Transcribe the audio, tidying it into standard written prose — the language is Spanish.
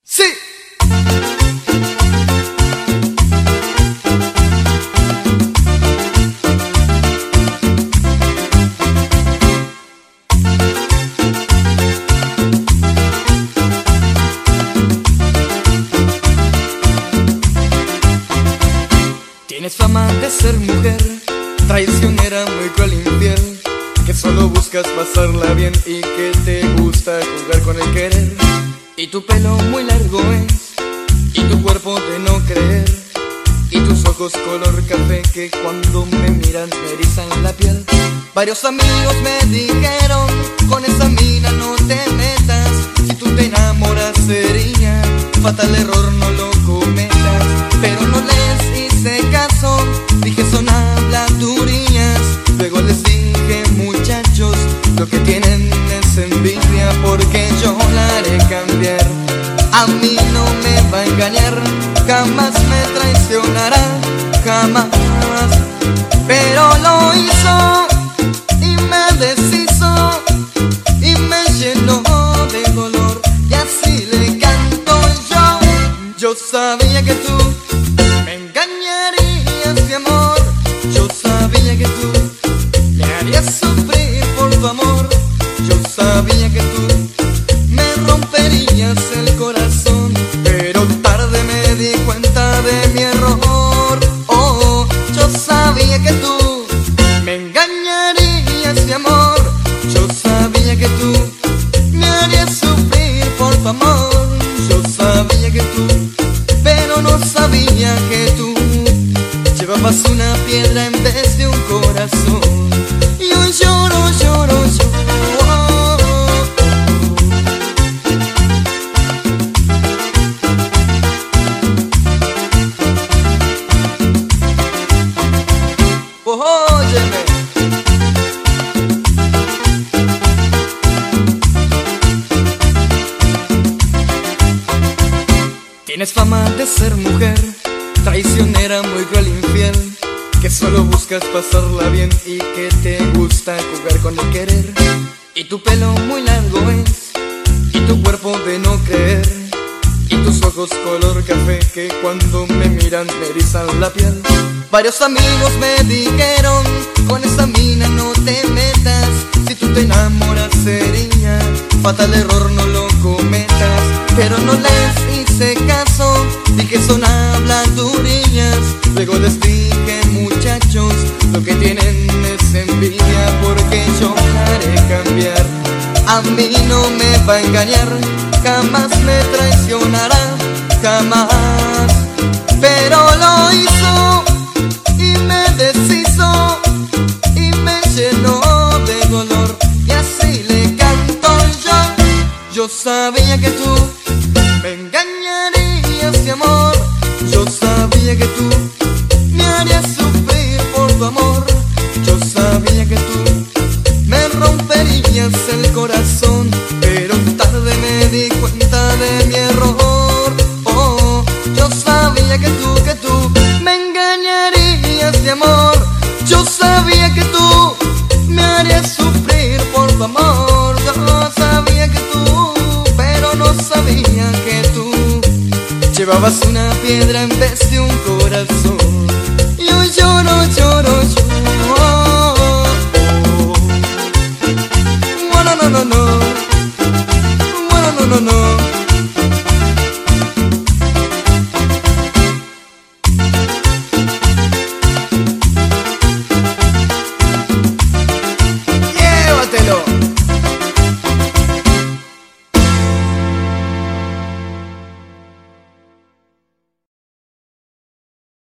Sí. Tienes fama de ser mujer, traicionera, muy cruel, infiel, que solo buscas pasarla bien y que te gusta jugar con el querer. Y tu pelo muy largo es, y tu cuerpo de no creer, y tus ojos color café que cuando me miran me erizan la piel. Varios amigos me dijeron, con esa mina no te metas, si tú te enamoras sería fatal error, no lo cometas. Pero no les hice caso, dije son habladurías. Luego les dije, muchachos, lo que tienen es envidia, porque yo la haré cambiar. A mí no me va a engañar, jamás me traicionará, jamás. Pero lo hizo y me deshizo y me llenó de dolor, y así le canto yo. Yo sabía que tú me engañarías, mi amor. Yo sabía que tú me harías sufrir por tu amor. Yo sabía que tú me romperías el corazón, pero tarde me di cuenta de mi error. Oh, yo sabía que tú me engañarías, mi amor. Yo sabía que tú me harías sufrir por tu amor. Yo sabía que tú, pero no sabía que tú llevabas una piedra en vez de un corazón. Y hoy lloro, lloro, lloro. Óyeme. Tienes fama de ser mujer, traicionera, muy cruel, infiel, que solo buscas pasarla bien y que te gusta jugar con el querer. Y tu pelo muy largo es, y tu cuerpo de no creer, y tus ojos color café que cuando me miran me erizan la piel. Varios amigos me dijeron, con esa mina no te metas, si tú te enamoras sería fatal error, no lo cometas. Pero no les hice caso, dije son habladurías. Luego les dije, muchachos, lo que tienen es envidia, porque yo la haré cambiar. A mí no me va a engañar, jamás me traicionará, jamás. Pero lo hizo y me deshizo y me llenó de dolor, y así le canto yo. Yo sabía que tú me engañarías, mi amor. Yo sabía que tú me harías sufrir por tu amor. Yo sabía que tú me romperías el corazón, pero tarde me di cuenta de mi error. Oh, yo sabía que tú me engañarías, mi amor. Yo sabía que tú me harías sufrir por tu amor. Yo sabía que tú, pero no sabía que tú llevabas una piedra en vez de un corazón. Y hoy lloro, lloro, lloro.